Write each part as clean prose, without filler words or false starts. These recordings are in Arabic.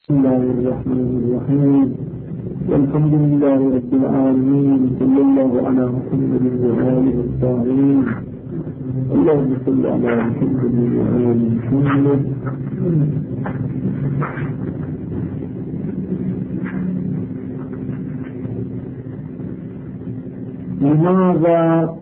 بسم الله الرحمن الرحيم والحمد لله رب العالمين صلى الله على محمد وآله الطاهرين اللهم صل على محمد وآل محمد. لماذا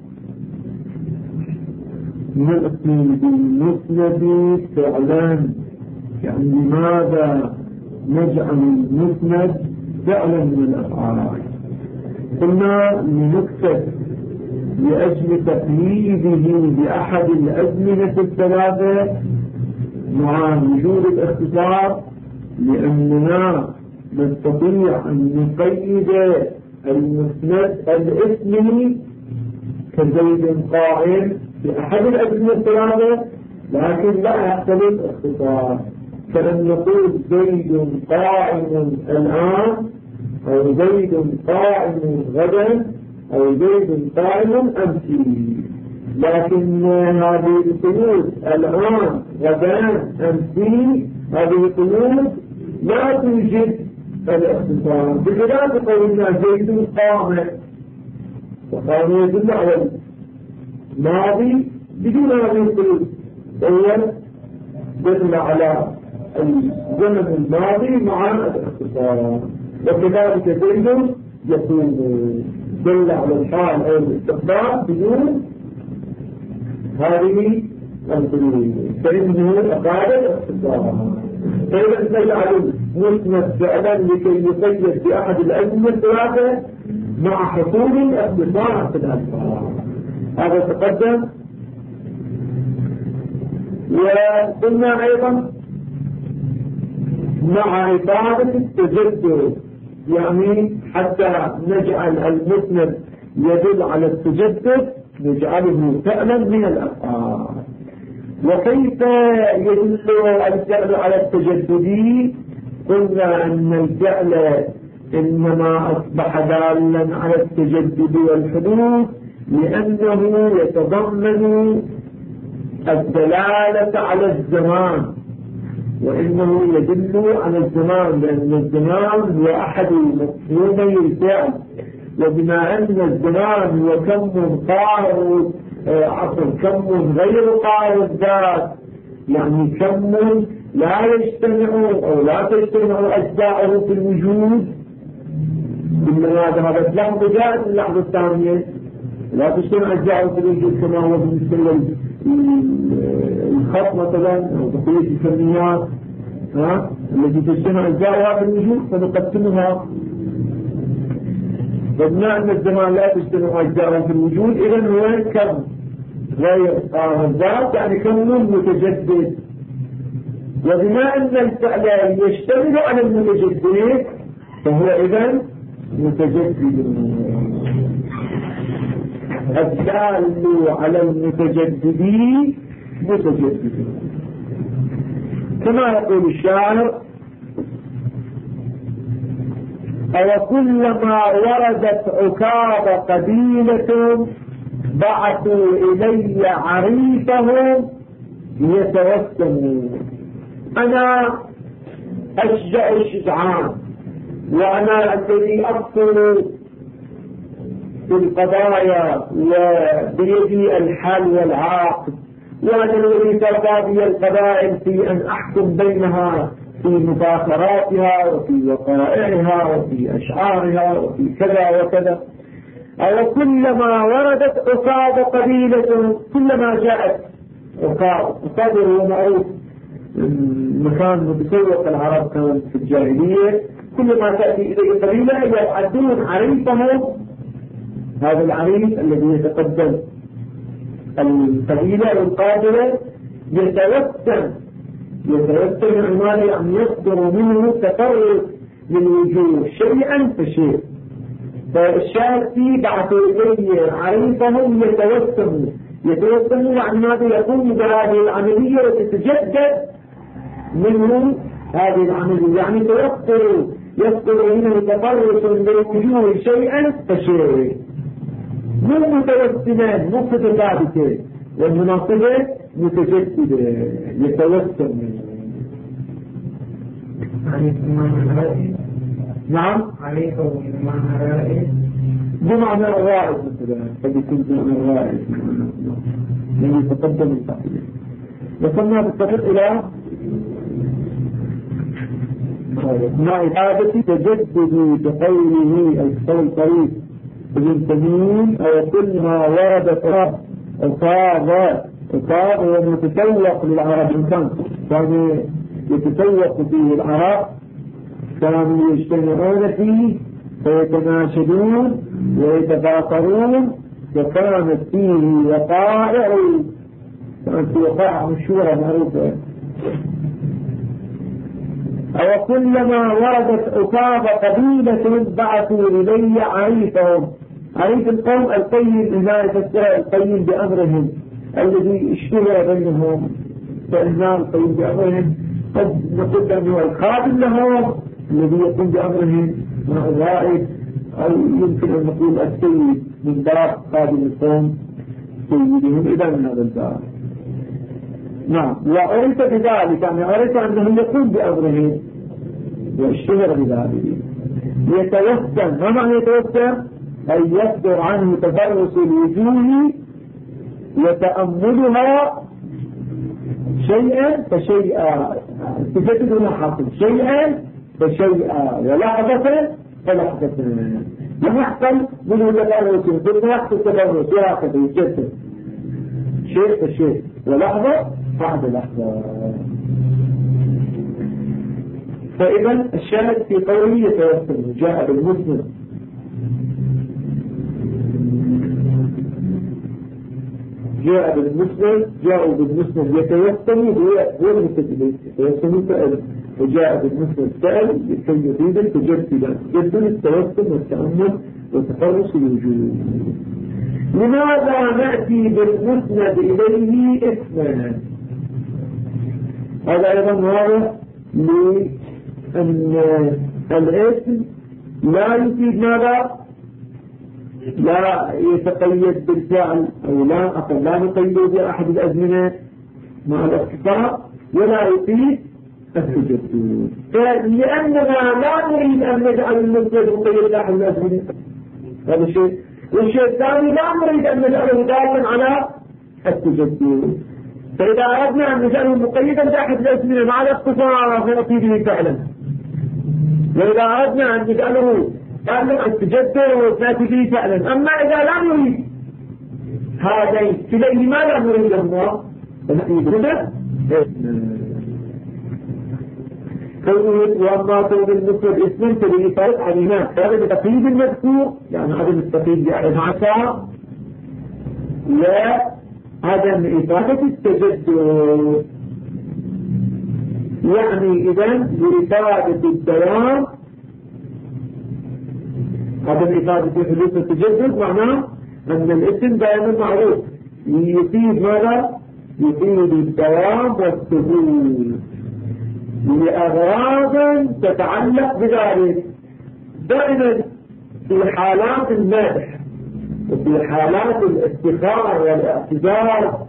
نأتي بالمسند فعلا؟ يعني لماذا نجعل المسند فعلا من الأفعال؟ قلنا لنكتب لأجل تقييده بأحد الأزمنة الثلاثة مع وجود الاختصار، لأننا نستطيع أن نقيد المسند الاسمي كزيد قائم بأحد الأزمنة الثلاثة، لكن لا يحتمل اختصار، فلن نقول زيد قائم الآن أو زيد قائم غدا أو زيد قائم أمسي، لكن هذه القيود الآن غدا أمسي هذه القيود لا توجد الاختصار، بخلاف قولنا زيد قائم، وقائم يدل على الماضي بدون هذه القيود، هو دل على الزمن الماضي مع الاختصار، وكذلك زيد يكون دل على الحال او الاستقبال بدون هذه القيود، فإنه أفاد الاختصار. فإذا نجعل المسند فعلا لكي يقيد بأحد الأزمنة الثلاثة مع حصول الاختصار في الألفاظ، هذا تقدم. وقلنا أيضا مع إفادة التجدد، يعني حتى نجعل المسند يدل على التجدد نجعله فعلا من الأفعال. وكيف يدل الفعل على التجدد؟ قلنا أن الفعل إنما أصبح دالا على التجدد والحدوث لأنه يتضمن الدلالة على الزمان، وإنه يدل على الزمان، لأن الزمان هو أحد مفهومي الفعل، وبما أن الزمان هو كم غير قائم الذات، يعني كم لا يجتمع أو لا تجتمع أجزاؤه في الوجود، إنما ذهبت لحظة جاءت اللحظة الثانية لا تجتمع أجزاؤه في الوجود، كما هو بالنسبة الخط مثلا أو بقية الكميات التي تجتمع أجزاؤها في الوجود فنقسمها. فبما أن الزمان لا تجتمع أجزاؤه في الوجود، إذن هو كم غير قائم الذات، يعني كم متجدد. وبما أن الفعل يشتمل على المتجدد فهو إذن متجدد. الدال على المتجدد متجدد، كما يقول الشاعر: أو كلما وردت عكاب قبيلة بعثوا إلي عريفهم يتوسمون. أنا أشجع الشجعان، وأنا الذي أقتل في القضايا وبيدي الحل والعاقد، وأنا الذي ترضى بي القبائل في أن أحكم بينها في مفاخراتها وفي وقائعها وفي أشعارها وفي كذا وكذا. أو كلما وردت عقاب قبيلة، كلما جاءت عقاب هو معروف مكان متسوق العرب كان في الجاهلية، كلما تأتي إليه قبيلة يعدون عريفهم، هذا العريف الذي يتقدم القبيلة القادرة يتوسم عماله، يعني يصدر منه تفرق من وجوه شيئا فشيء. فالشاهد فيه بعثوا إليه عريفهم يتوسموا يعني ماذا؟ يقوم بهذه العملية وتتجدد منه هذه العملية، يعني يصدر منه تفرق من وجوه شيئا فشيء، مو متوسمان مو متثابتة، والمناصبة متجددة يتوسم. نعم بمعنى الرائد مثلا قد يكون بمعنى الرائد يعني يتقدم التعبير وصلنا بالتفق إلى مع إعادة تجدد بقوله القول طريق ابن تميم أو كل ما ورد أصاب ومتسوق للعرب الإنسان كان يتسوق فيه العرب كانوا يجتمعون فيه فيتناشدون ويتفاخرون وكانت فيه وقائع كانت وقائع مشهورة معروفة أو كلما وردت أصاب قبيلة بعثوا إلي عريفهم عريف القوم القيم إذا يفسر القيم بأمرهم الذي اشتهر بينهم فإنما القيم بأمرهم قد نقول أنه الخادم لهم الذي يقوم بأمرهم مع الرائد أو يمكن أن نقول السيد من باب خادم القوم سيدهم إذا من هذا الباب. نعم وعرف بذلك يعني عرف أنه يقوم بأمرهم واشتهر بذلك يتوسم. ما معنى يتوسم؟ أن يصدر عنه تفرس الوجوه يتأملها شيئا فشيئا تجدد لاحظا شيئا فشيئا ولحظة فلحظة لم يحصل منه تفرس ثم يحصل تفرس ولحظة يجدد شيء فشيء ولحظة بعد لحظة. فإذا الشاهد في قوله يتوسم جاء بالمسلم جاءوا بالمسلم يتوسم هو المتجدد يتوسم سأل وجاء بالمسلم سأل لكي يريد التجدد التوسم والتأمل وتفرس الوجود. لماذا نأتي بالمسند إليه اسما؟ هذا أيضا واضح لأن الاسم لا يفيد ماذا؟ لا يتقيد بالفعل أو لا نقيد بأحد الأزمنة مع الاختصار ولا يفيد التجدد. لأننا لا نريد أن نجعل المسند مقيد بأحد الأزمنة هذا شيء. والشيء الثاني لا نريد أن نجعله دالا على التجدد. فإذا أردنا أن نجعله مقيدا بأحد الأزمنة مع الاختصار فنأتي به فعلا وإذا أردنا أن نجعله دالا التجدد فنأتي به فعلا. أما إذا لا نريد هذين كليهما لا نريد الله فنأتي به وأما كون المسند اسم فلإفادة علينا هذا التقييد المذكور يعني عدم التقييد بأحد عشر وعدم إفادة التجدد يعني إذن لإفادة الدوام عدم إفادة حدوث التجدد معناه أن الاسم دائما معروف يفيد ماذا؟ يفيد الدوام والثبوت لأغراض تتعلق بذلك. دائما في حالات المدح وفي حالات الافتخار والاعتذار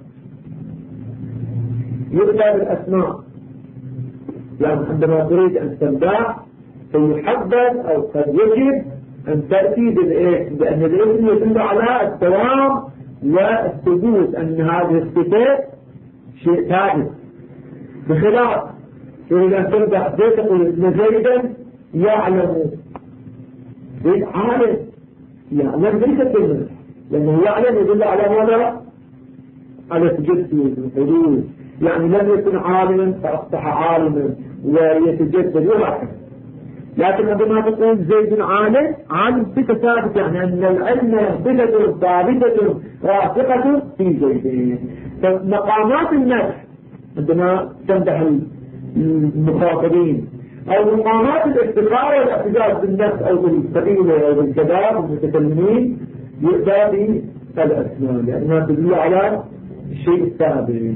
يبدأ بالأسماء يعني عندما تريد أن تمدح فيحدد أو قد يجب أن تأتي بالاسم لأن الاسم يدل على الدوام والثبوت أن هذه الصفات شيء ثابت بخلاف إذا ترجع تقول إن زيدا يعلم زيد عالم يعلم ليس كلمة لأنه يعلم يدل على ماذا؟ على تجدد الحدود يعني لم يكن عالما فأصبح عالما ويتجدد وهكذا. لكن عندما تقول زيد عالم صفة ثابتة يعني أن العلم صفة ثابتة راسخة في زيد. فمقامات المدح عندما تمدح المخاطبين أو مقامات الافتقار والاعتزاز بالنفس أو بالقبيلة أو بالكبار المتكلمين يؤتى بالأسماء لأنها تدل على الشيء الثابت.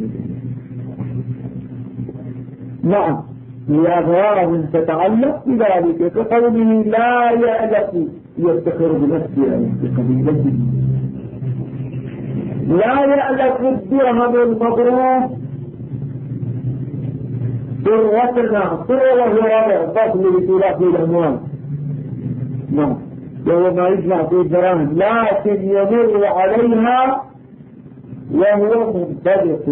نعم لأغراض تتعلق بذلك كقوله لا يألف يفتخر بنفسه أو بقبيلته لا يألف الدرهم المضروب ثروتنا ثروة وهو رابع الضغط اللي بيطولع فيه الأموال. نعم، وهو ما يجمع فيه الدراهم لكن يمر عليها وهو منطلق.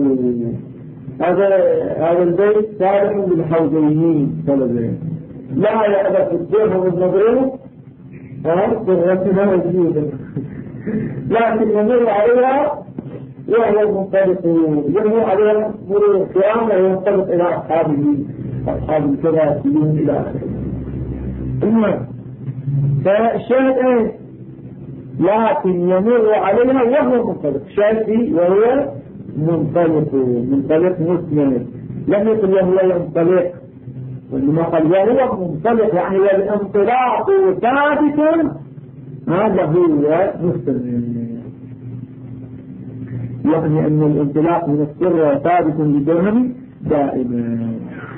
هذا البيت صالح للحوزيين طلبين، لا يأبى الدرهم المضروب ثروتنا موجودة لكن يمر عليها وهو منطلق، يمر عليها مرور القيام وينطلق إلى أصحاب الكراسيين إلى آخره. المهم فالشاهد ايه؟ لكن يمر عليها وهو منطلق، شاهد وهو منطلق مسلم، لم يقل وهو ينطلق، وإنما قال وهو منطلق، يعني الانطلاق ثابت، هذا هو مسلم، يعني أن الانطلاق من السر ثابت للدرهم دائما.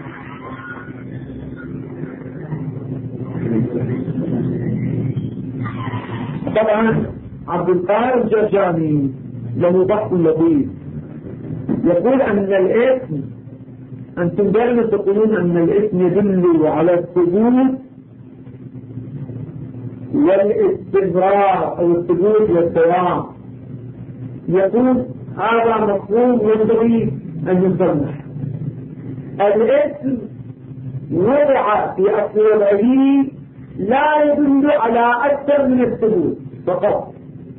طبعا عبد القاهر الجرجاني له بحث لطيف، يقول أن الاسم، أنتم دائما تقولون أن الاسم يدل على الثبوت والاستمرار أو الثبوت والدوام. يقول هذا مفهوم ينبغي أن يصلح. الاسم وضع في أصل الوضعي لا يدل على أكثر من الثبوت فقط.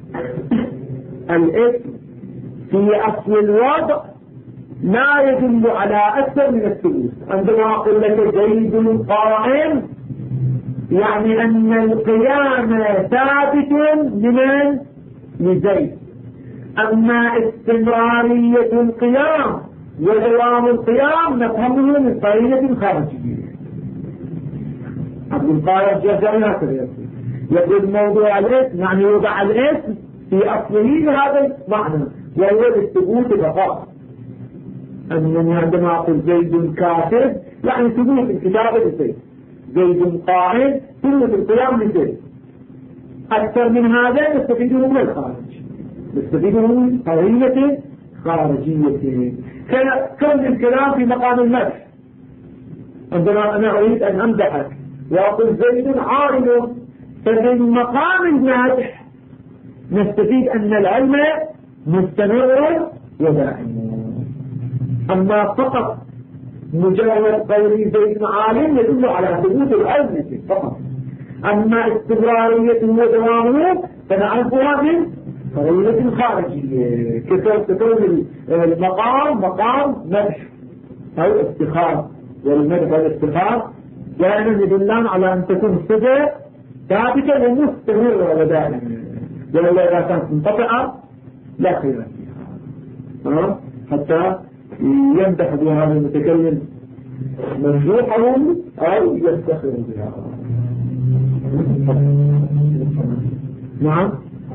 الاسم في أصل الوضع لا يدل على أكثر من الثبوت. عندما أقول لك زيد قائم يعني أن القيام ثابت لمن؟ لزيد. أما استمرارية القيام ودوام القيام نفهمه من قرينة خارجية. عبد القاهر الجرجاني هكذا يقول موضوع الاسم يعني يوضع الاسم في أصله بهذا المعنى وهو الثبوت فقط. أنني عندما أقول زيد كاتب يعني ثبوت الكتابة لزيد، زيد قائم ثبوت القيام لزيد. أكثر من هذا نستفيده من الخارج، نستفيده من قرينة خارجية. كل الكلام في مقام المدح. عندما أنا أريد أن أمدحك وأقول زيد عالم، فمن مقام المدح نستفيد أن العلم مستمر ودائم. أما فقط مجرد قولي زيد عالم يدل على ثبوت العلم فقط. أما استمرارية ودوامه فنعرفها من قرينة خارجية. كتب المقام مقام مدح أو افتخار، والمدح والافتخار دائما يدلان على أن تكون الصفة ثابتة ومستمرة ودائما، ولولا إذا كانت منقطعة لا خير فيها. حتى يمدح بها هذا المتكلم ممدوحه أو يفتخر بها. نعم.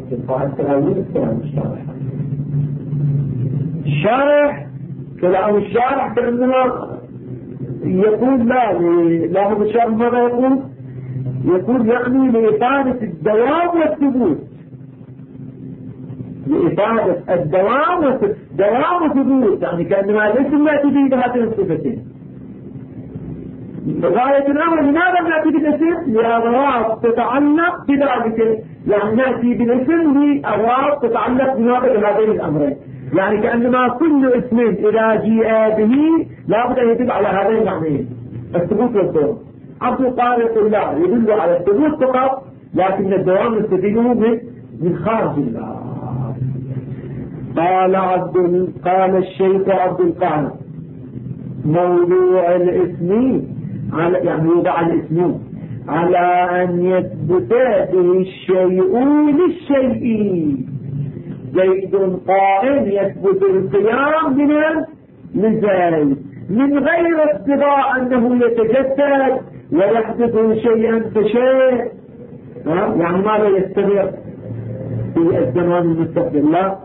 الشارح كلام الشارح كأنما يقول لا هو الشارح ماذا يقول يعني لإفادة الدوام والثبوت، لإفادة الدوام والثبوت، يعني كأنما الاسم لا تفيد هاتين الصفتين. غاية الأمر لماذا نأتي بالاسم؟ لأغراض تتعلق بذلك، يعني نأتي بالاسم لأغراض تتعلق بهذين الأمرين. يعني كأنما كل اسم إذا جيء به لابد أن يدل على هذين المعنيين، الثبوت والدوام. عبد القاهر يقول لا، يدل على الثبوت فقط لكن الدوام نستفيده من خارج الله. قال الشيخ عبد القاهر موضوع الاسم يعني يوضع الاسم على أن يثبت به الشيء للشيء. زيد قائم يثبت القيام لزيد من غير اقتضاء أنه يتجسد ويحدث شيئا فشيء، يعني ماذا يستمر في الزمان المستقبل. لا،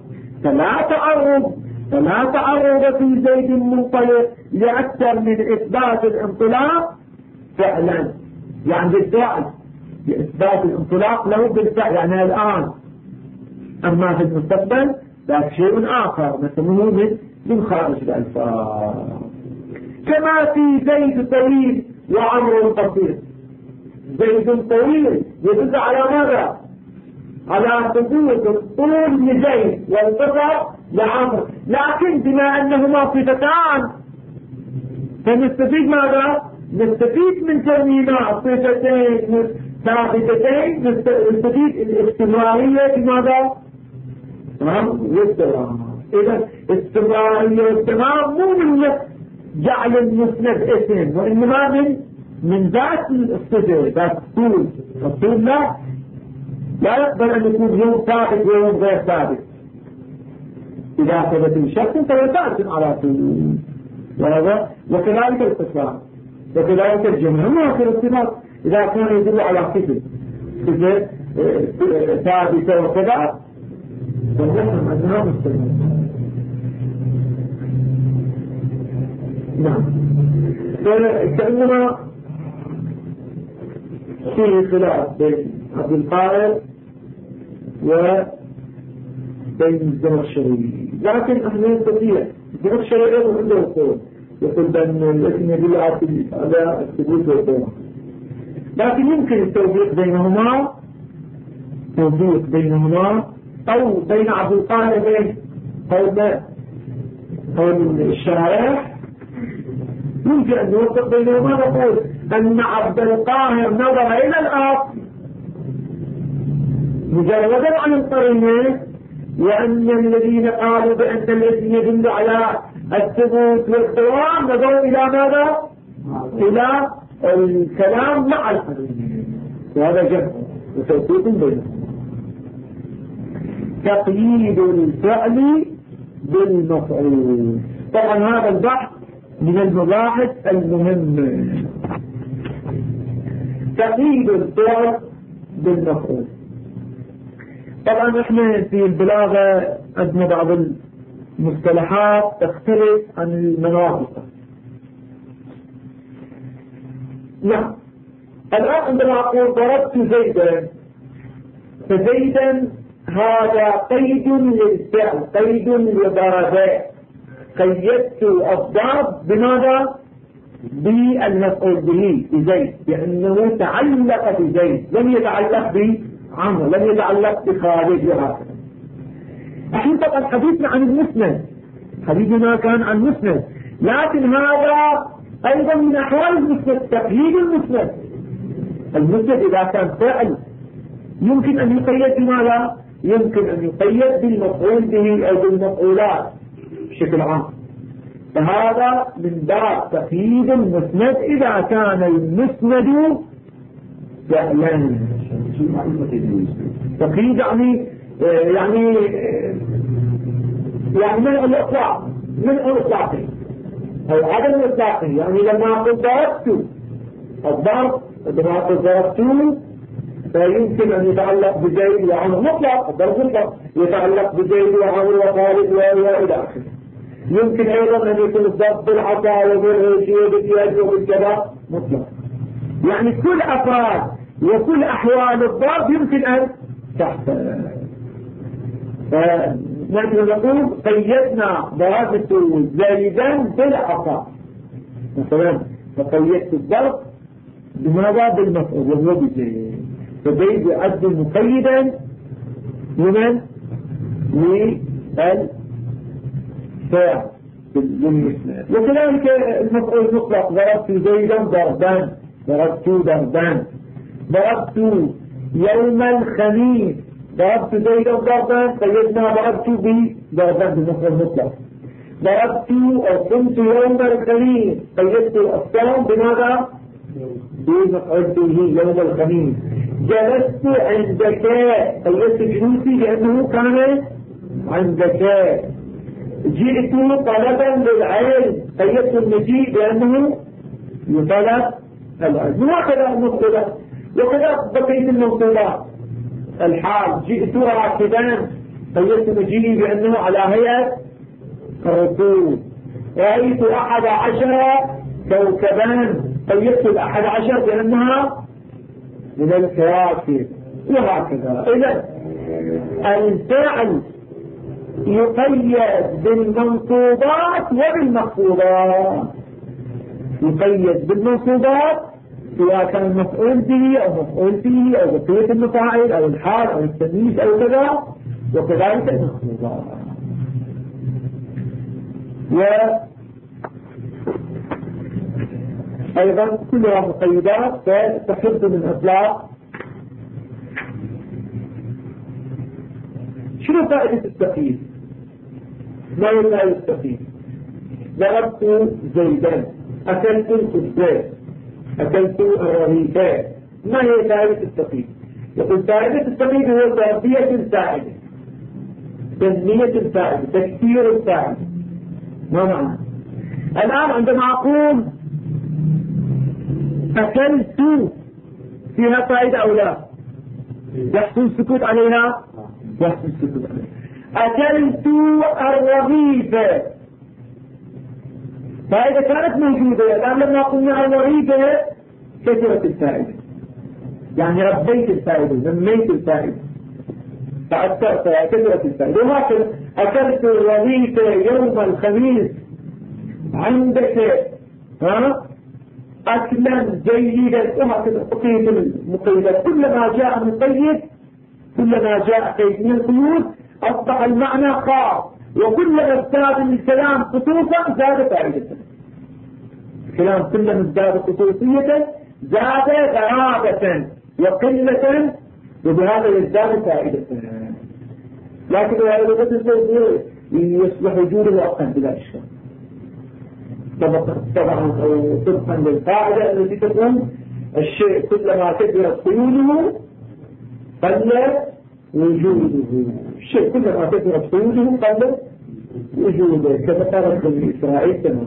فلا تعرض في زيد منطلق لأكثر من إثبات الانطلاق فعلا، يعني بالفعل لإثبات الانطلاق له بالفعل يعني الآن. أما في المستقبل ذاك شيء آخر نسميه من خارج الألفاظ. كما في زيد طويل وعمر قصير. زيد طويل يدل على ماذا؟ على ثبوت الطول لزيد والقصر لعمر، لكن بما أنهما صفتان فنستفيد ماذا؟ نستفيد من كونهما صفتين ثابتتين، نستفيد الاستمرارية بماذا؟ إذا استمرارية واستمرار مو من جعل المسند اسم، وإنما من ذات الصفة، ذات الطول. الطول لا يقبل أن يكون يوم ثابت ويوم غير ثابت. إذا ثبت الشخص فهو ثابت على طول، وكذلك الاتصال وكذلك الجمع. ما في الارتباط إذا كان يدل على صفة ثابتة وكذا فنحن أنها مستمر. نعم. كأنما في خلاف بين عبد القاهر وبين الزمخشري، لكن احنا نستطيع الزمخشري ايضا عنده القول، يقول بأن الاسم يدل على الثبوت والقوة، لكن يمكن التوفيق بينهما أو بين عبد القاهر بين قول الشرائح، يمكن أن يوفق بينهما. نقول أن عبد القاهر نظر إلى الأصل مجردا عن القرينة، وأن الذين قالوا بأن الاسم يدل على الثبوت والقوام نظروا إلى ماذا؟ إلى الكلام مع القرينة، وهذا جمع وتوفيق بينهم. تقييد الفعل بالمفعول، طبعا هذا البحث من المباحث المهمة. تقييد الفعل بالمفعول، طبعا احنا في البلاغة عندنا بعض المصطلحات تختلف عن المناطق. نعم، الآن عندما أقول ضربت زيدا، فزيدا هذا قيد للفعل، قيد لضربات. قيدت الضرب بماذا؟ بالمفعول به بزيد، لأنه تعلق بزيد، لم يتعلق بعمر، لم يتعلق بخالد وهكذا. الحين طبعا حديثنا عن المسند، حديثنا كان عن المسند، لكن هذا أيضا من أحوال المسند تقييد المسند. المسند إذا كان فعل يمكن أن يقيد بماذا؟ يمكن أن يقيد بالمفعول به أو بالمفعولات بشكل عام. فهذا من باب تقييد المسند إذا كان المسند فعلا. تقييد يعني منع الإطلاق، منع الإطلاقي أو عدم الإطلاقي. يعني لما أقول ضربت الضرب، لما أقول ضربته فيمكن أن يتعلق بزيد وعمر مطلق، الضرب مطلق يتعلق بزيد وعمر وخالد وإلى آخره. يمكن أيضا أن يكون الضرب بالعصا وبالريش وباليد وبالكذا مطلق. يعني كل أفراد وكل أحوال الضرب يمكن أن تحصل. فنحن نقول قيدنا ضربت زيدا بالعصا مثلا، فقيدت الضرب بماذا؟ بالمفعول وهو بزيد، فزيد يعد مقيدا لمن؟ للفاعل بالمسند. وكذلك المفعول المطلق، ضربت زيدا ضربان، ضربت ضربان، ضربت يوم الخميس، ضربت زيدا ضربان، قيدنا ضربت بضربان بالمفعول المطلق. ضربت أو قمت يوم الخميس، قيدت الصوم بماذا؟ بمفعول به يوم الخميس. جلست عندك، قيدت جلوسي لأنه كان عندك. جئت طلبا للعلم، قيدت المجيء لأنه يطلب العلم. وهكذا المفعولات، وكذا بقية الموصولات. الحال جئت راكبا، قيدت مجيئي بأنه على هيئة الركوب. رأيت 11 كوكبا، قيدت 11 بأنها من الكواكب، وهكذا. إذا الفعل يقيد بالمنصوبات وبالمخفوضات. يقيد بالمنصوبات سواء كان مفعول به أو مفعول فيه أو بقية المفاعل أو الحال أو التمييز أو كذا، وكذلك المنصوبات. وأيضا كلها مقيدات فتحد من إطلاق. شنو فائدة التقييد؟ ما هي فائدة التقييد؟ ضربت زيدا، أكلت الزيت، أكلت الرغيفين. ما هي فائدة التقييد؟ يقول فائدة التقييد هو تربية الفاعل، تنمية الفاعل، تكثير الفاعل. ما معنى؟ الآن عندما أقول أكلت فيها فائدة أو لا؟ يحصل السكوت عليها؟ يحصل السكوت عليها. أكلت الرغيفة، فائدة كانت موجودة. الآن لما قلنا الرغيفة كثرت الفائدة، يعني ربيت الفائدة، نميت الفائدة، فأكثرت كثرت الفائدة. وهكذا أكلت الرغيفة يوم الخميس عندك أكلا جيدا، وهكذا بقية المقيدات. كلما جاء مقيد، كلما جاء قيد من القيود أصبح المعنى خاص، وكلما ازداد الكلام خصوصا زاد فائدة. الكلام كلما ازداد خصوصية زاد غرابة وقلة، وبهذا يزداد فائدة. لكن إذا لغة يصبح وجوده أقل بلا إشكال، طبعا طبقا للقاعدة التي تقول الشيء كلما كثرت قيوده قل وجوده. الشيء كلما كثرت قيوده قل وجوده، كما قالت بني إسرائيل تماما.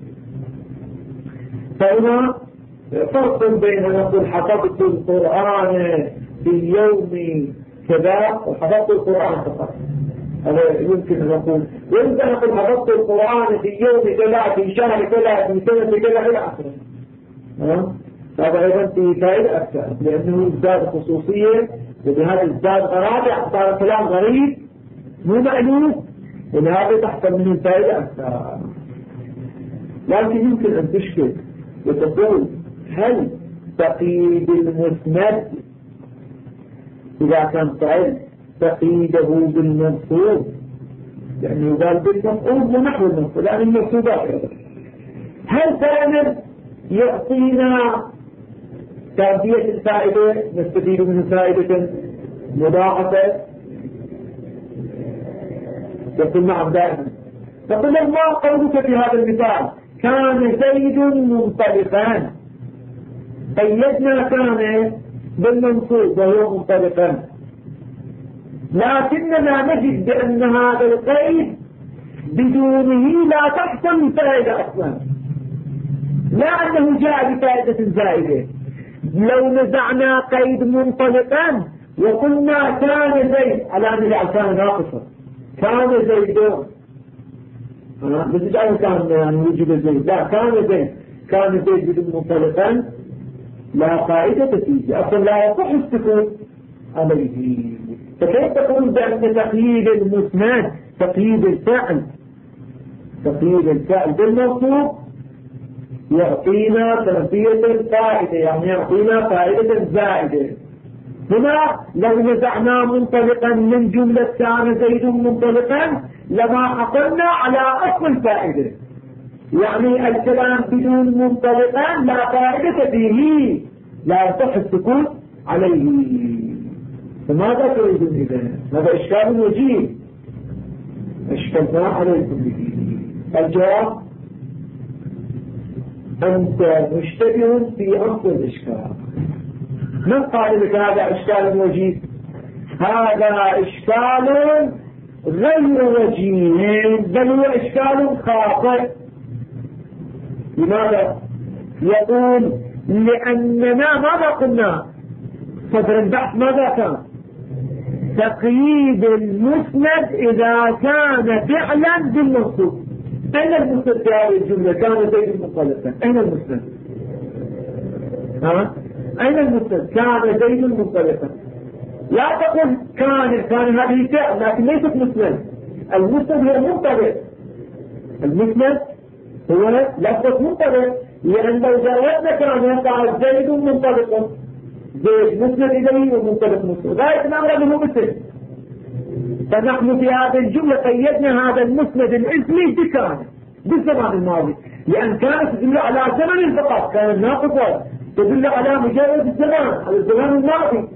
فهنا فرق بين نقول حفظت القرآن في يوم كذا وحفظت القرآن فقط، هذا يمكن أن نقول. ويمكن أن نقول حفظت القرآن في يوم كذا، في شهر كذا، في سنة كذا إلى آخره. هذا أيضا فيه فائدة أكثر، لأنه ازداد خصوصية، وبهذا ازداد غرابة، صار كلام غريب مو مألوف، ولهذا تحصل منه فائدة أكثر. لكن يمكن أن تشكل وتقول هل تقييد المسند إذا كان فعل تقييده بالمنصوب، يعني يقال بالمنصوب ونحو المنصوب، يعني المنصوبات، هل كان يعطينا تربية الفائدة، نستفيد منه فائدة مضاعفة؟ يقول نعم دائما. تقول ما قولك في هذا المثال كان زيد منطلقا، قيدنا كان بالمنصوب وهو منطلقا، لكننا نجد بأن هذا القيد بدونه لا تحصل الفائدة أصلا، لا أنه جاء بفائدة زائدة. لو نزعنا قيد منطلقا وقلنا كان زيد على أن الألفان ناقصة، كان زيدون، بس جاء كان يعني وجد زيد، لا كان زيد، كان زيد بدون منطلقا لا فائدة فيه أصلا، لا يصح السكوت عليه. فكيف تقول بأن تقييد المسند، تقييد الفعل بالمنصوب يعطينا تربية الفائدة، يعني يعطينا فائدة زائدة. هنا لو نزعنا منطلقا من جملة كان زيد منطلقا لما حصلنا على أصل الفائدة، يعني الكلام بدون منطلقا لا فائدة فيه، لا يصح السكوت عليه. فماذا تريدون إذن؟ هذا إشكال وجيه أشكلنا عليكم به. الجواب أنت مشتبه في أصل الإشكال. من قال لك هذا إشكال وجيه؟ هذا إشكال غير وجيه، بل هو إشكال خاطئ. لماذا؟ يقول لأننا ماذا قلنا صدر البحث؟ ماذا كان؟ تقييد المسند إذا كان فعلا بالمنصوب. أين المسند في هذه الجملة؟ كان زيد منطلقا، أين المسند؟ أين المسند؟ كان زيد منطلقا. لا تقول كان هذه فعل لكن ليست مسند. المسند هو منطلق، المسند هو لفظة منطلق، لأن لو جاوزنا كان يقع زيد منطلق، زيد مسند إليه ومنطلق مسند، غاية الأمر به مثل. فنحن في هذه الجملة قيدنا هذا المسند الاسمي بكان بالزمان الماضي، لأن كانت تدل على زمن فقط، كان ناقصا تدل على مجرد الزمان، على الزمان الماضي.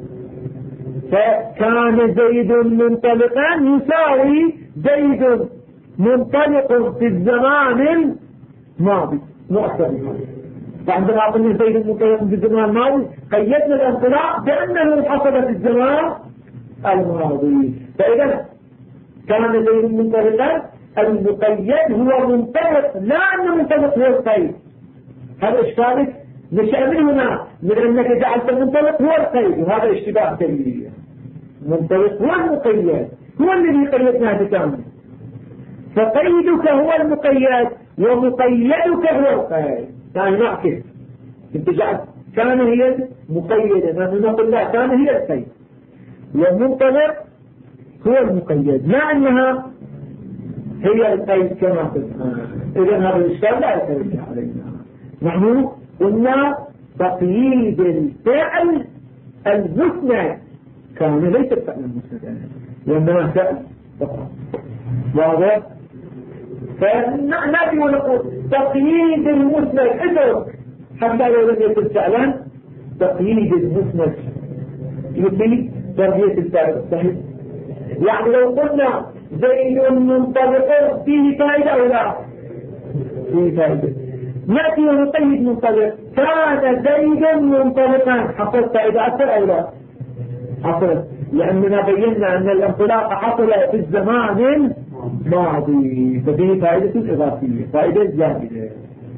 فكان زيد منطلقا يساوي زيد منطلق في الزمان الماضي مؤثر. فعندما قلنا زيد منطلق في الزمان الماضي قيدنا الانطلاق بأنه حصل في الزمان الماضي. فإذا كان زيد منطلقا، المقيد هو منطلق، لا أن منطلق هو القيد. هذا إشكالك نشأ من هنا، من أنك جعلت المنطلق هو القيد، وهذا اشتباه كبير. منطلق هو المقيد، هو الذي قيدناه بكامل. فقيدك هو المقيد ومقيدك هو القيد. يعني نعكس، انت جعلت كان هي المقيدة، نحن نقول لا، كان هي القيد والمنطلق هو المقيد، لا أنها هي القيد كما قلنا. إذن هذا الإشكال لا يتوجه علينا. نحن قلنا تقييد الفعل المسند كان ليس الفعل المسند، وإنما فعل فقط. واضح؟ فنأتي ونقول تقييد المسند اترك حتى لو لم يكن فعلا. تقييد المسند يفيد تربية الفعل الصحيح. يعني لو قلنا زيد منطلق فيه فائدة أو لا؟ فيه فائدة. نأتي ونقيد منطلق، كان زيد منطلقا، حصلت فائدة أكثر أو لا؟ حصلت، لأننا بينا أن الانطلاق حصل في الزمان الماضي، ففيه فائدة إضافية، فائدة زائدة.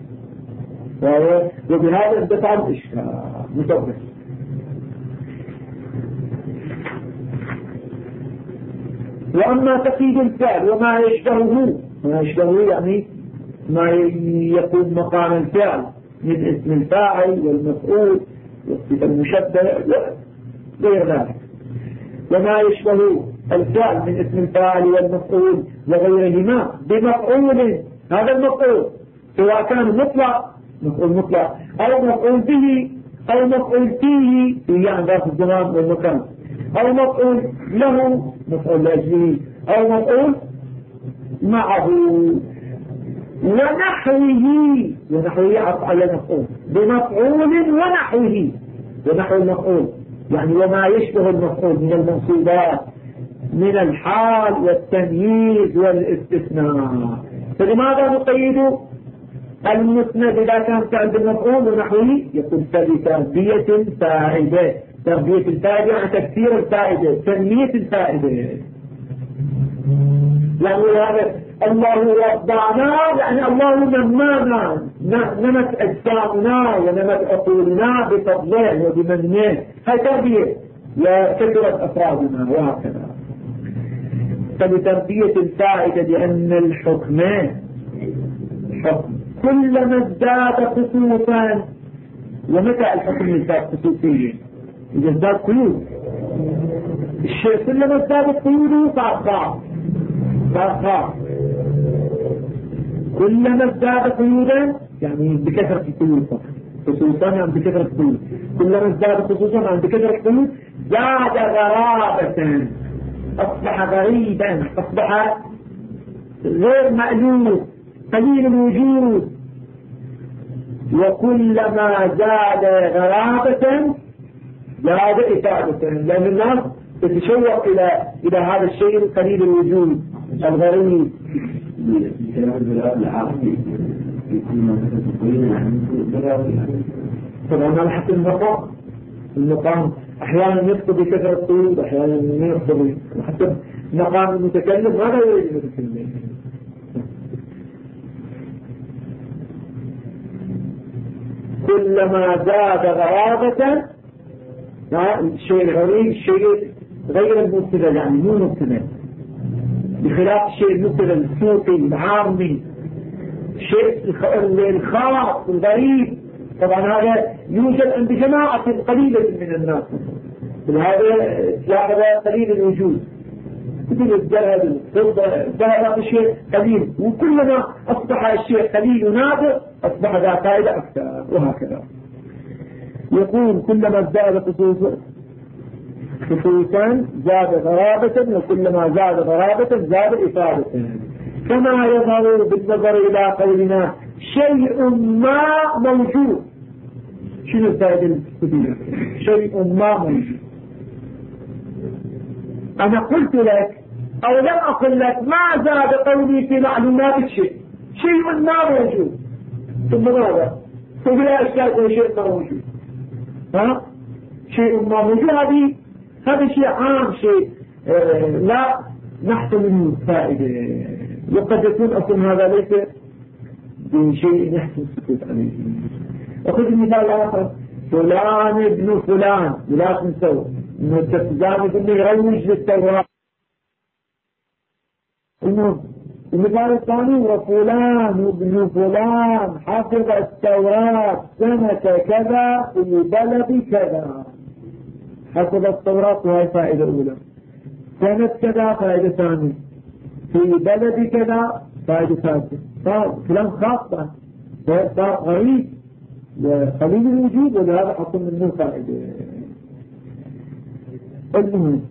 وبهذا اندفع الإشكال متوقف. وأما تقييد الفعل وما يشبهه، ما يشبهه يعني ما يكون مقام الفعل من اسم الفاعل والمفعول والصفة المشبهة غير ذلك. وما يشبه الفعل من اسم الفاعل والمفعول وغيرهما بمفعول، هذا المفعول سواء كان مطلق، مفعول مطلق، أو مفعول به، أو مفعول فيه يعني ذات الزمان والمكان، أو مفعول له، مفعول لأجله، أو مفعول معه ونحوه عطف على مفعول بمفعول ونحوه، ونحو المفعول يعني وما يشبه المفعول من المنصوبات من الحال والتمييز والاستثناء. فلماذا نقيد المسند إذا كانت عند المفعول ونحوه؟ يقول بتربية فائدة. تربية الفائدة عن تكثير الفائدة، تنمية الفائدة. يعني هذا الله ربنا، يعني الله نمانا، نمت أجسامنا ونمت عقولنا بفضله وبمنه، هاي تربية وكثرت أفرادنا وهكذا. فلتربية الفائدة لأن الحكم كلما ازداد خصوصا. ومتى الحكم يزداد خصوصيا؟ إذا ازداد قيود. الشيء كلما ازداد قيوده صار خاص، كلما ازداد قيودا يعني بكثرة القيود، خصوصا يعني بكثرة القيود. كلما ازداد خصوصا يعني بكثرة القيود زاد غرابة، أصبح غريبا، أصبح غير مألوف، قليل الوجود. وكلما زاد غرابة زاد إفادة، لأن الناس تتشوق إلى هذا الشيء القليل الوجود الغريب. طبعا على حسب المقام أحيانا يقصد بكثرة الطول، أحيانا يقصد حسب مقام المتكلم. ماذا يريد المتكلم؟ كلما زاد غرابة الشيء الغريب، الشيء غير المبتذل، يعني مو مبتذل، بخلاف الشيء المبتذل السوقي العامي، الشيء الخاص الغريب. طبعا هذا يوجد عند جماعة قليلة من الناس، هذا تلاحظ قليل الوجود، مثل الذهب، الفضة، هذا الشيء قليل. وكلما أصبح الشيء قليل ونادر أصبح ذا فائدة أكثر، وهكذا. يقول كلما ازداد خصوصا زاد غرابة، وكلما زاد غرابة زاد إفادة، كما يظهر بالنظر إلى قولنا شيء ما موجود. شنو الفائدة الكبيرة؟ شيء ما موجود. أنا قلت لك أو لم أقل لك ما زاد قولي في معلومات الشيء، شيء ما موجود، ثم ماذا؟ ثم لا أشكال شيء ما موجود. ها؟ شيء ما موجود، هذا شيء عام، شيء لا نحصل منه فائدة. وقد يكون أصلا هذا ليس بشيء نحصل السكوت عليه. أخذ المثال آخر، فلان ابن فلان، لا تنسوا إنه التفزان يقول يروج للتوراة. المثال الثاني، وفلان ابن فلان حفظ التوراة سنة كذا في بلد كذا. حفظ التوراة، وهي فائدة أولى. سنة كذا فائدة ثانية. في بلد كذا فائدة ثالثة. كلام خاصة، صار غريب وقليل الوجود، ولهذا حصل منه فائدة. المهم،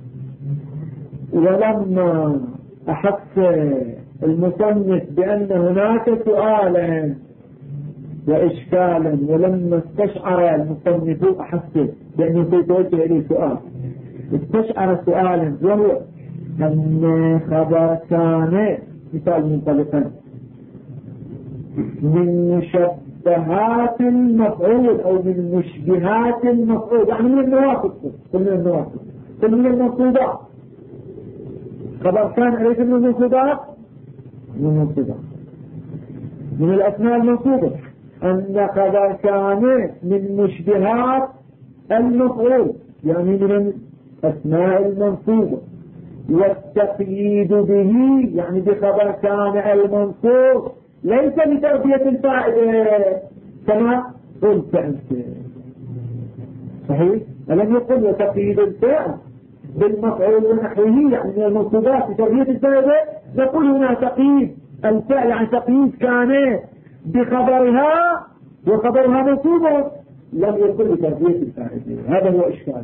ولما أحس المصنف بأن هناك سؤالا وإشكالا، ولما استشعر المصنف أحس بأنه سيتوجه إليه سؤال، استشعر سؤالا وهو أن خبر كان مثال منطلقا من مشبهات المفعول أو من مشبهات المفعول، يعني من النواقص، كل من المنصوبات. خبر كان أليس من المنصوبات؟ من الأسماء المنصوبة. أن خبر كان من مشبهات المفعول، يعني من الأسماء المنصوبة. والتقييد به يعني بخبر كان المنصوب ليس لتربية الفائدة كما قلت أنت. صحيح؟ ألم يقل وتقييد الفعل بالمفعول ونحوه يعني من المنصوبات لتربية الفائدة؟ نقول هنا تقييد الفعل عن تقييد كان بخبرها وخبرها منصوبة، لم يكن لتربية الفائدة. هذا هو إشكال،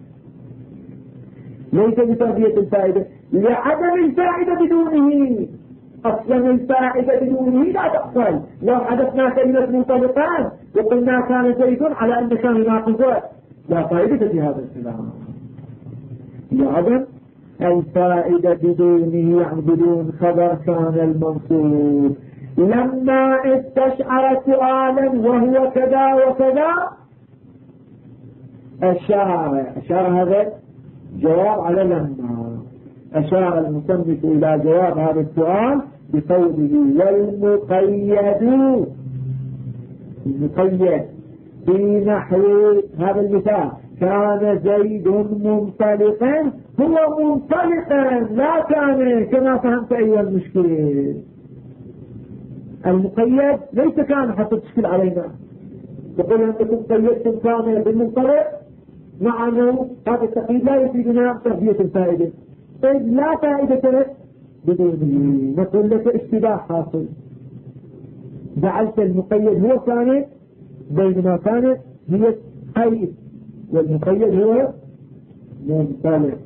ليس لتربية الفائدة، لعدم الفائدة بدونه. أصلا الفائدة بدونه لا تحصل. لو حدثنا كلمة منطلقان وقلنا كان زيد على أن كان ناقصا، لا فائدة في هذا الكلام. لعدم الفائدة بدونه، يعني بدون خبر كان المنصوب. لما استشعر سؤالا وهو كذا وكذا أشار هذا جواب على لما. أشار المصنف إلى جواب هذا السؤال بقوله المقيد في نحو هذا المثال كان زيد منطلقا، هو منطلقا لا كان كما فهمت أيها المشكلة. المقيد ليس كان حتى تشكل علينا، تقول أنكم قيدتم كان بالمنطلق، مع أنه هذا التقييد لا يفيدنا تربية الفائدة، طيب لا فائدة لك بدونه. نقول لك اشتباه حاصل، جعلت المقيد هو كان بينما كانت هي قيد والمقيد هو منطلق.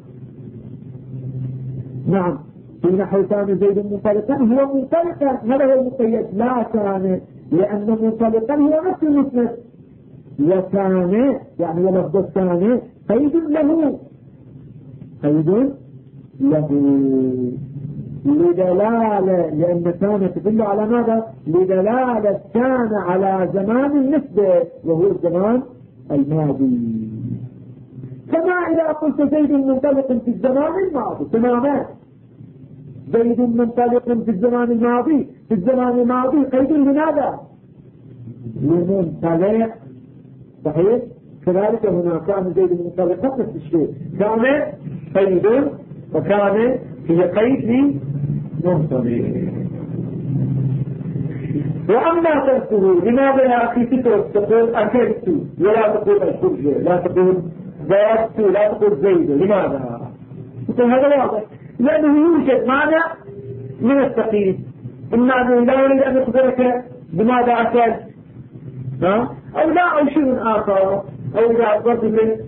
نعم، في نحو كان زيد منطلقا هو منطلقا، هذا هو المقيد. لا كان، لأن منطلقا هو نفس المثنى، وكان يعني ولفظ كان قيد له لدلالة، لأن كان تدل على ماذا؟ لدلالة كان على زمان النسبة وهو الزمان الماضي. كما إذا قلت زيد منطلق في الزمان الماضي تماما، زيد منطلق في الزمان الماضي، في الزمان الماضي قيد لماذا؟ لمنطلق. صحيح؟ كذلك هنا كان زيد منطلقا نفس الشيء، كان قيد وكان هي قيد لمنطلق. وأما تركه لماذا يا أخي تقول أكلت ولا تقول الخرجة، لا تقول ضربت لا تقول زيد، لماذا؟ يقول هذا واضح، لأنه يوجد معنى من التقييد. المعنى لا يريد أن يخبرك بماذا أكل، أو لا أو شيء آخر، أو إذا ضربت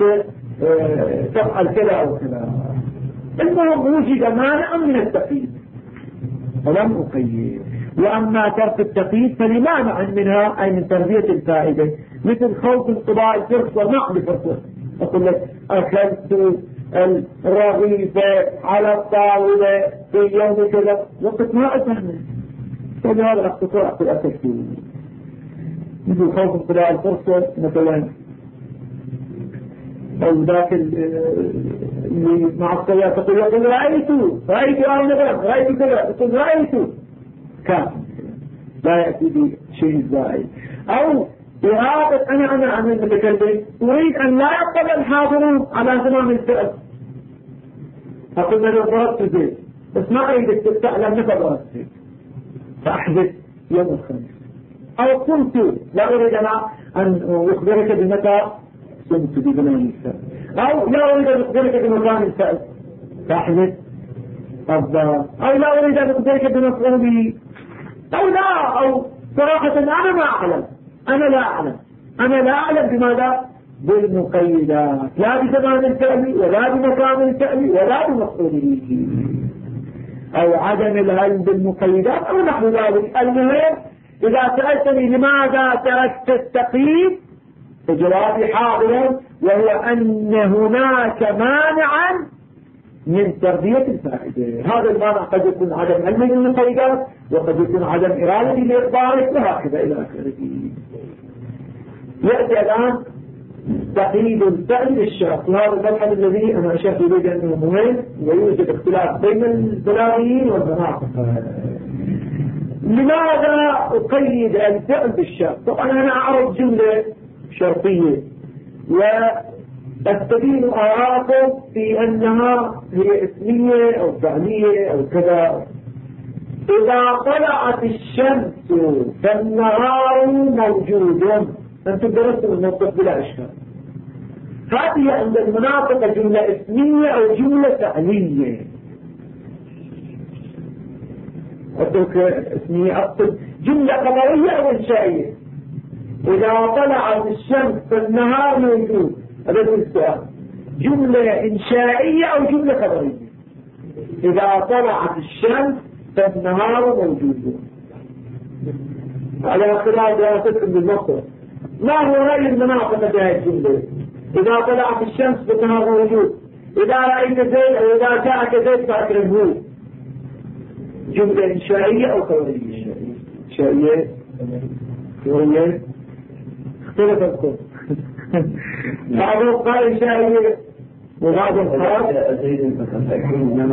تفعل كذا أو كذا. المهم وجد مانع من التقييد ولم أقيد. وأما ترك التقييد فلما معنى منها، أي من تربية الفائدة، مثل خوف انقضاء الفرصة. ما عندي فرصة أقول لك أكلت الرغيفة على الطاولة في يوم كذا، وقت ما أفهم فلهذا الاختصار أقول أكلت. مثل خوف انقضاء الفرصة مثلا، أو ذاك اللي مع الصلاة تقول رأيت أين رأيت كذا، تقول رأيت كان لا يأتي بشيء زائد. أو إرادة أنا المتكلم أريد أن لا يقبل الحاضرون على زمام الفعل، أقول أنا ضربت زيت بس ما أريدك تعلم متى ضربت زيت، فأحدث يوم الخميس. أو قلت لا أريد أنا أن أخبرك بمتى كنت بزمان الفعل، أو لا أريد أن أخبرك بمكان الفعل، فأحدث الضرب. أو لا أريد أن أخبرك بمفعوله، أو صراحة أنا ما أعلم، أنا لا أعلم بماذا؟ بالمقيدات، لا بزمان الفعل ولا بمكان الفعل ولا بمفعوله، أو عدم العلم بالمقيدات أو نحو ذلك. المهم إذا سألتني لماذا تركت التقييد فجوابي حاضر، وهو أن هناك مانعا من تربية الفائدة. هذا المانع قد يكون عدم علم بالمقيدات، وقد يكون عدم إرادة لإخبارك، وهكذا إلى آخره. يأتي الآن تقييد الفعل بالشرط، وهذا المبحث الذي أنا أشرت إليه أنه مهم، ويوجد اختلاف بين البلاغيين والمناطق. لماذا أقيد الفعل بالشرط؟ طبعا أنا أعرض جملة شرطية وأستبين آراءكم في أنها هي اسمية أو فعلية أو كذا. إذا طلعت الشمس فالنهار موجود. أنتم درستم الموضوع بلا إشكال. هذه عند المناطق جملة اسمية أو جملة فعلية. أترك اسمية، أقصد جملة خبرية أو إنشائية. إذا طلعت الشمس فالنهار موجود، هذا السؤال. جملة إنشائية أو جملة خبرية؟ إذا طلعت الشمس فالنهار موجود. على خلال دراستكم بالمصر، ما هو رأي المناطق بهذه الجملة؟ إذا طلعت الشمس فالنهار موجود، إذا رأيت زيد أو إذا جاءك زيد فأكرمه. جملة إنشائية أو خبرية؟ إنشائية. خبرية اختلف الكل. بعضهم قال إنشائية وبعضهم قال زيد فأكرمه.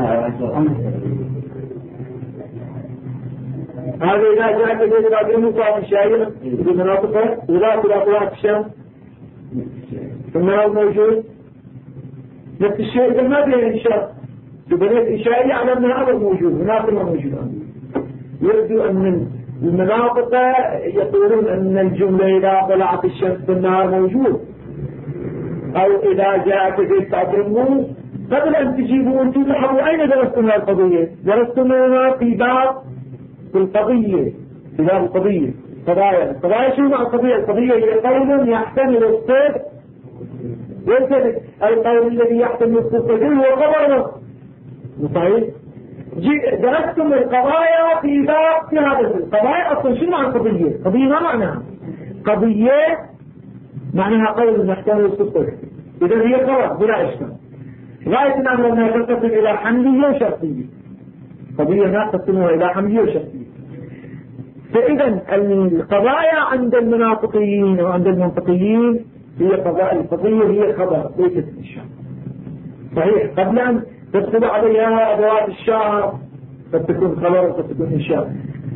هذا إذا جاءك زيد فأكرمه قال إنشائية بمناطقه. إذا طلعت الشمس فالنهار موجود، نفس الشيء إذا ما بين إنشاء بنيت إنشائية على أنها أبد موجود، مناطق موجودة. يبدو أن المناطق يقولون أن الجملة إذا طلعت الشمس بالنهار موجود، أو إذا جاءك زيد فأكرمه. قبل أن تجيبوا أنتم تحبوا أين درستم هذه القضية؟ درستمها في باب القضية، في باب القضية. القضايا شو مع القضية؟ القضية هي قول يحتمل الصدق والكذب. القول الذي يحتمل الصدق هو خبر صحيح. درستم القضايا في باب في هذا القضايا. أصلا شو معنى القضية؟ قضية ما معناها؟ قضية معناها قول يحتمل الصدق، إذا هي خبر بلا إشكال. غاية الأمر أنها تنقسم إلى حملية وشرطية. قضية ما تقسمها إلى حملية وشرطية. فإذا القضايا عند المناطقيين وعند المنطقيين هي القضية هي خبر ليست إنشاء. صحيح قبل أن تدخل عليها أدوات الشعر قد تكون خبر وقد تكون إنشاء.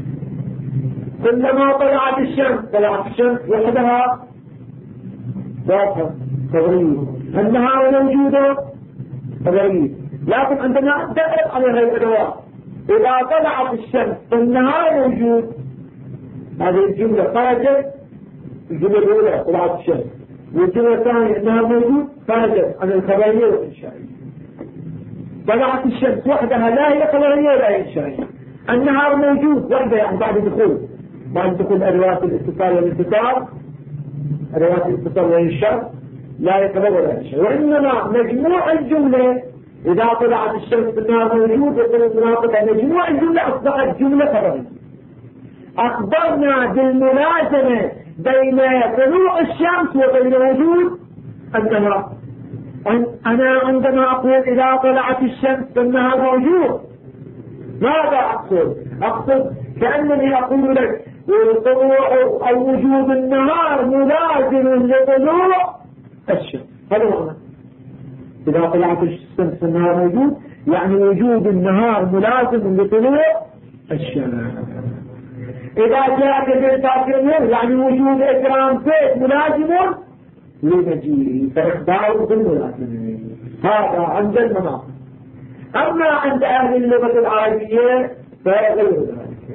كلما طلعت الشمس وحدها واضحة خبرية، النهار موجودة خبرية. لكن عندما دخلت عليها الأدوات إذا طلعت الشمس فالنهار موجود، هذه الجملة خرجت. الجملة الأولى طلعت الشمس، والجملة الثانية النهار موجود، خرجت عن الخبرية والإنشائية. طلعت الشمس وحدها لا هي خبرية ولا هي إنشائية. النهار موجود وحده يعني بعد دخول، بعد تقول أدوات الاتصال والانتصار، أدوات الاتصال والانشاء لا يقبل ولا شيء، وإنما مجموع الجملة إذا طلعت الشمس بالنهار موجود يقول المناطق مجموع الجملة أصبحت جملة خبرية. أخبرنا بالملازمة بين طلوع الشمس وبين وجود النهار. أنا عندما أقول إذا طلعت الشمس فالنهار موجود، ماذا أقصد؟ أقصد كأنني أقول لك طلوع أو وجود النهار ملازم لطلوع الشمس. هذا معنى إذا طلعت الشمس النهار موجود، يعني وجود النهار ملازم لطلوع الشمس. إذا جاء زيد فاكر يعني وجود إكرام زيد ملازم لمجيئه، فإخباره بالملازمة. هذا عند المناطق. أما عند أهل اللغة العربية فغير ذلك،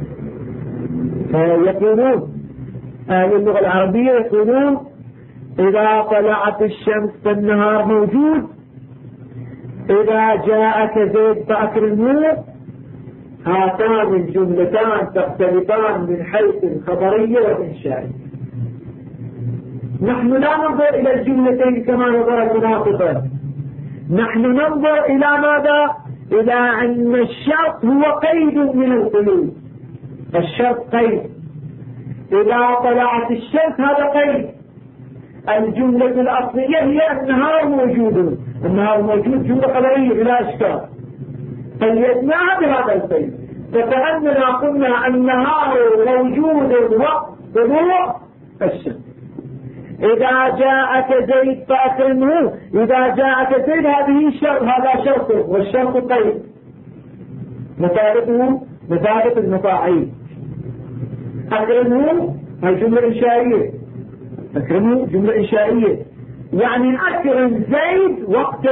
فيقولون أهل اللغة العربية يقولون إذا طلعت الشمس فالنهار موجود، إذا جاءك زيد فأكرمه. هاتان الجملتان تختلفان من حيث الخبرية والإنشائية. نحن لا ننظر إلى الجملتين كما نظر المناطق، نحن ننظر إلى ماذا؟ إلى أن الشرط هو قيد من القيود. الشرط قيد، إذا طلعت الشمس هذا قيد. الجملة الأصلية هي النهار موجود، النهار موجود جملة خبرية بلا إشكال، قيدناها بهذا القيد، فكأننا قلنا النهار موجود وقت طلوع الشمس. إذا جاءك زيد فأكرمه، إذا جاءك زيد هذه شرط، هذا شرط، والشرط قيد مثابته مثابة المفاعيل. أكرمه هذه جملة إنشائية، أكرمه جملة إنشائية، يعني أكرم زيد وقت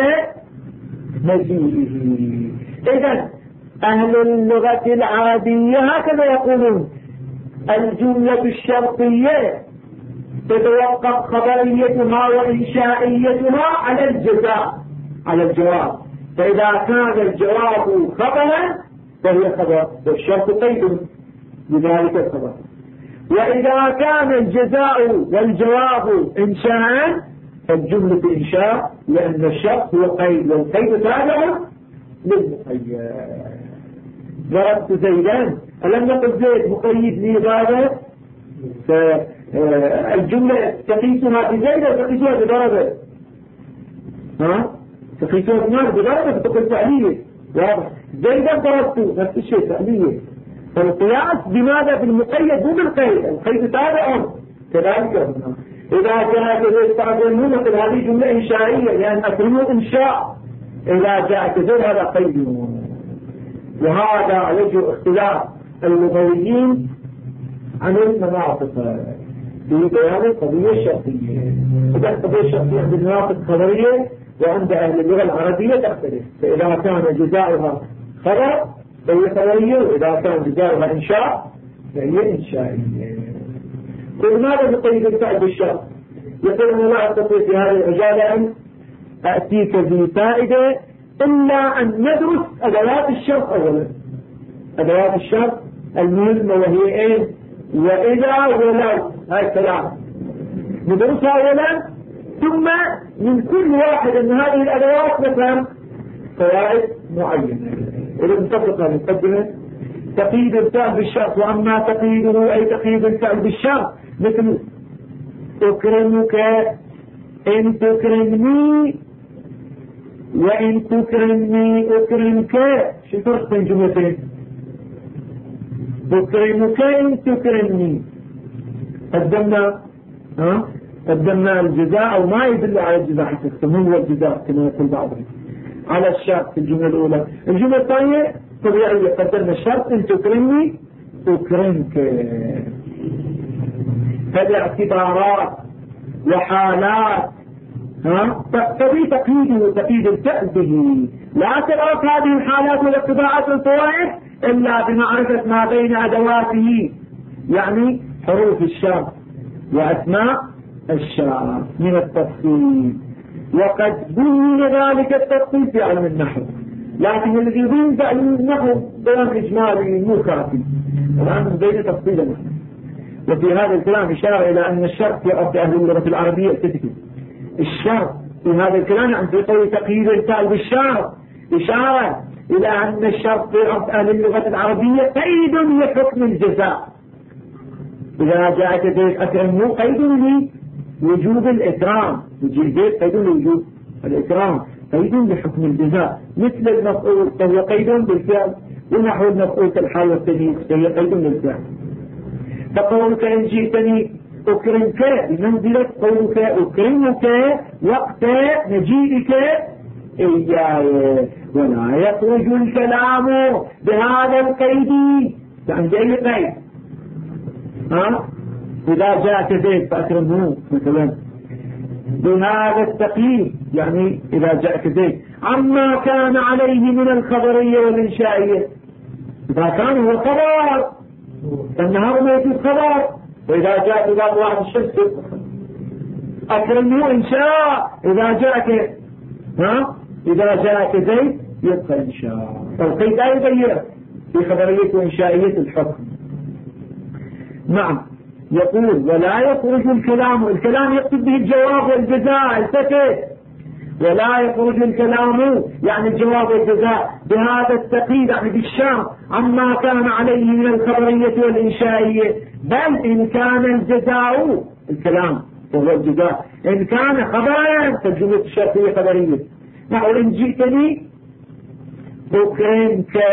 مجيئه. إذن أهل اللغة العربية هكذا يقولون: الجملة الشرطية تتوقف خبريتها وإنشائيتها على الجزاء، على الجواب. فإذا كان الجواب خبرا فهي خبر، والشرط قيد بذلك الخبر. وإذا كان الجزاء والجواب إنشاء فالجملة إنشاء، لأن الشرط هو قيد، والقيد تابع للمقيد. ضربت زيدان، ألم نقل زيد مقيد لماذا؟ فالجملة تقيسها بزيد وتقيسها بضربة، تقيسها بضربة فتقل فعلية. واضح؟ زيدا ضربته نفس الشيء فعلية. فالقياس بماذا؟ بالمقيد مو بالقيد، القيد تابع كذلك. إذا جاء زيد فأكرمه مثل هذه جملة إنشائية، لأن أكرمه إنشاء. إذا جاء زيد هذا قيد. وهذا وجه اختلاف اللغويين عن المناطق في بيان القضية الشرطية. إذا القضية الشرطية عند المناطق خبرية، وعند أهل اللغة العربية تختلف. فإذا كان جزاؤها خبر فهي خبرية، وإذا كان جزاؤها إنشاء فهي إنشائية. لماذا نقيد الفعل بالشرط؟ يقول أنه لا أستطيع في هذه العجالة أن أأتيك بفائدة إلا أن ندرس أدوات الشرط أولا. أدوات الشرط المهمة وهي إيه؟ وإذا ولو، هاي الكلام ندرسها أولا، ثم من كل واحد من هذه الأدوات مثلا فوائد معينة. إذا نطبق المقدمة: تقييد الفعل بالشرط. وأما تقييده أي تقييد الفعل بالشرط مثل أكرمك إن تكرمني، وإن تكرمني أكرمك. شو الفرق بين جملتين؟ أكرمك إن تكرمني، قدمنا الجزاء، أو ما يدل على الجزاء حتى هو الجزاء كما يقول بعضهم على الشرط في الجملة الأولى. الجملة الثانية طبيعية، قدمنا الشرط إن تكرمني أكرمك. هذه اعتبارات وحالات تقتضي تقييده، تقييد الفعل به. لا تدرك هذه الحالات والاقتضاءات والفوائد إلا بمعرفة ما بين أدواته، يعني حروف الشرط وأسماء الشرط من التفصيل. وقد بين ذلك التفصيل في علم النحو. لكن الذي ينفع النحو بيان إجمالي مو كافي. الآن بين تفصيلا. وفي هذا الكلام إشارة إلى أن الشرط في عرف أهل اللغة العربية تثبت. الشرط في هذا الكلام عن طريق تقييد التاء بالشرط إشارة إلى أن الشرط في عرف أهل اللغة العربية قيد لحكم الجزاء. إذا جاءك زيد أكرمه قيد لوجوب الإكرام، يجي زيد قيد لوجوب الإكرام، قيد لحكم الجزاء، مثل المفعول فهو قيد بالفعل، ونحو المفعول كالحال والتمييز فهي قيد للفعل. فقولك إن جئتني أكرمك بمنزلة قولك أكرمك وقت مجيئك إياي، ولا يخرج الكلام بهذا القيد، يعني بأي قيد؟ إذا جاءك زيد فأكرمه مثلا بهذا التقييد، يعني إذا جاءك زيد عما كان عليه من الخبرية والإنشائية. إذا كان هو خبر النهار ما يجوز خبر، وإذا جاء إلى الله الشمس أكرمه إنشاء. إذا جاءك زيد يبقى إنشاء، فالقيد لا يغير في خبرية وإنشائية الحكم. نعم. يقول ولا يخرج الكلام يقصد به الجواب والجزاء الفتح، ولا يخرج الكلام يعني الجواب والجزاء بهذا التقييد، يعني بالشرط عما كان عليه من الخبرية والإنشائية، بل إن كان الجزاء الكلام وهو الجزاء إن كان خبرا فالجملة الشرطية خبرية. نحو إن جئتني أكرمك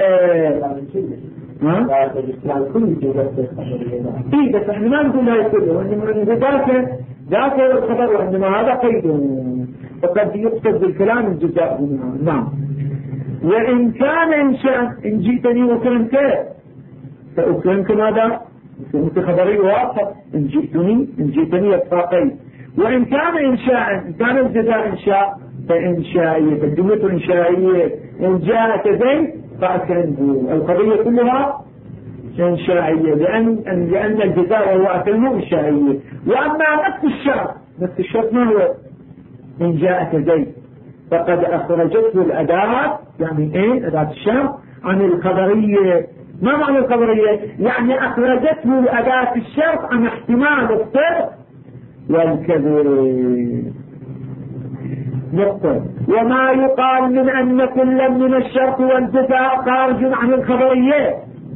إيه، بس احنا ما نقول هاي كله، وإنما ذاك الخبر، وإنما هذا قيد، فقد يقصد بالكلام الجزاء. نعم. وإن كان إنشاء إن جئتني أكرمك فأكرمك ماذا؟ أكرمك خبري واضح، إن جئتني يبقى قيد. وإن كان إنشاء إن كان الجزاء إنشاء فإنشائية، الجملة الإنشائية إن جاءك زيد فأكرمه، القضية كلها إنشائية، لأن الجزاء وهو أكرمه إنشائية. وأما نفس الشرط ما هو؟ إن جاءك زيد فقد أخرجته الأداة، يعني إيه أداة الشرط، عن الخبرية. ما معنى الخبرية؟ يعني أخرجته أداة الشرط عن احتمال الصدق والكذب. نقطة. وما يقال من أن كل من الشرط والجزاء خارج عن الخبرية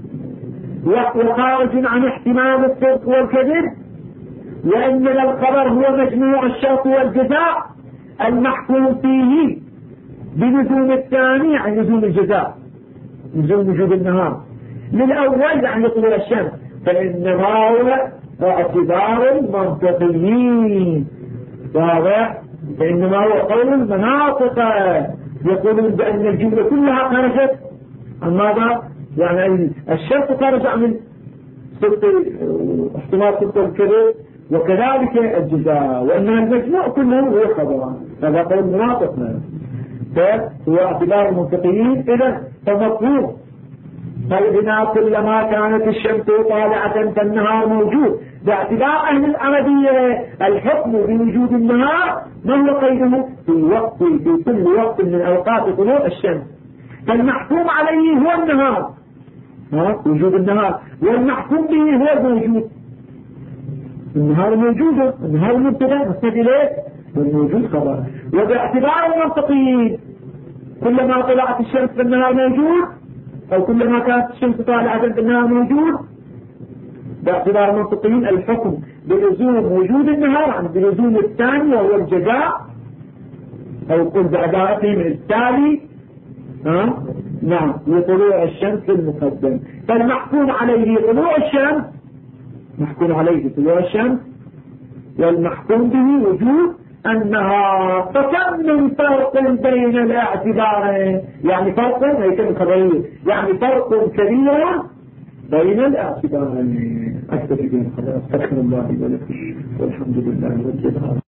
وخارج عن احتمال الصدق والكذب، وأن الخبر هو مجموع الشرط والجزاء المحكوم فيه بلزوم الثاني عن لزوم الجزاء، لزوم وجود النهار للأول عن طلوع الشمس، فإنما هو اعتبار المنطقيين واضح، فإنما هو قول المناطق يقولون بأن الجملة كلها خرجت عن ماذا؟ يعني الشرط خرج عن احتمال صدق الكذب، وكذلك الجزاء، وأن المجموع كله هو خبران. هذا قول مناطق، فهو اعتبار المنطقيين. إذا فمطلوب فإذا كلما كانت الشمس طالعة فالنهار موجود، باعتبار أهل العربية الحكم بوجود النهار ما هو قيده؟ في كل وقت من أوقات طلوع الشمس، فالمحكوم عليه هو النهار، وجود النهار، والمحكوم به هو الموجود. النهار موجود، النهار مبتدا مستند إليه، والموجود خبر. وباعتبار المنطقيين كلما طلعت الشمس فالنهار موجود، أو كلما كانت الشمس طالعة فالنهار موجود. باعتبار المنطقيين الحكم بلزوم وجود النهار عن بلزوم الثاني وهو الجزاء، أو قل بأداءتهم التالي نعم لطلوع الشمس المقدم. فالمحكوم عليه طلوع الشمس، محكوم عليه طلوع الشمس، والمحكوم به وجود النهار. فكم من فرق بين الاعتبارين، يعني فرق ليس خبري، يعني فرق كبير بين الاعتبارين. أكتفي بهم خلاص. أستغفر الله ولكم والحمد لله رب العالمين.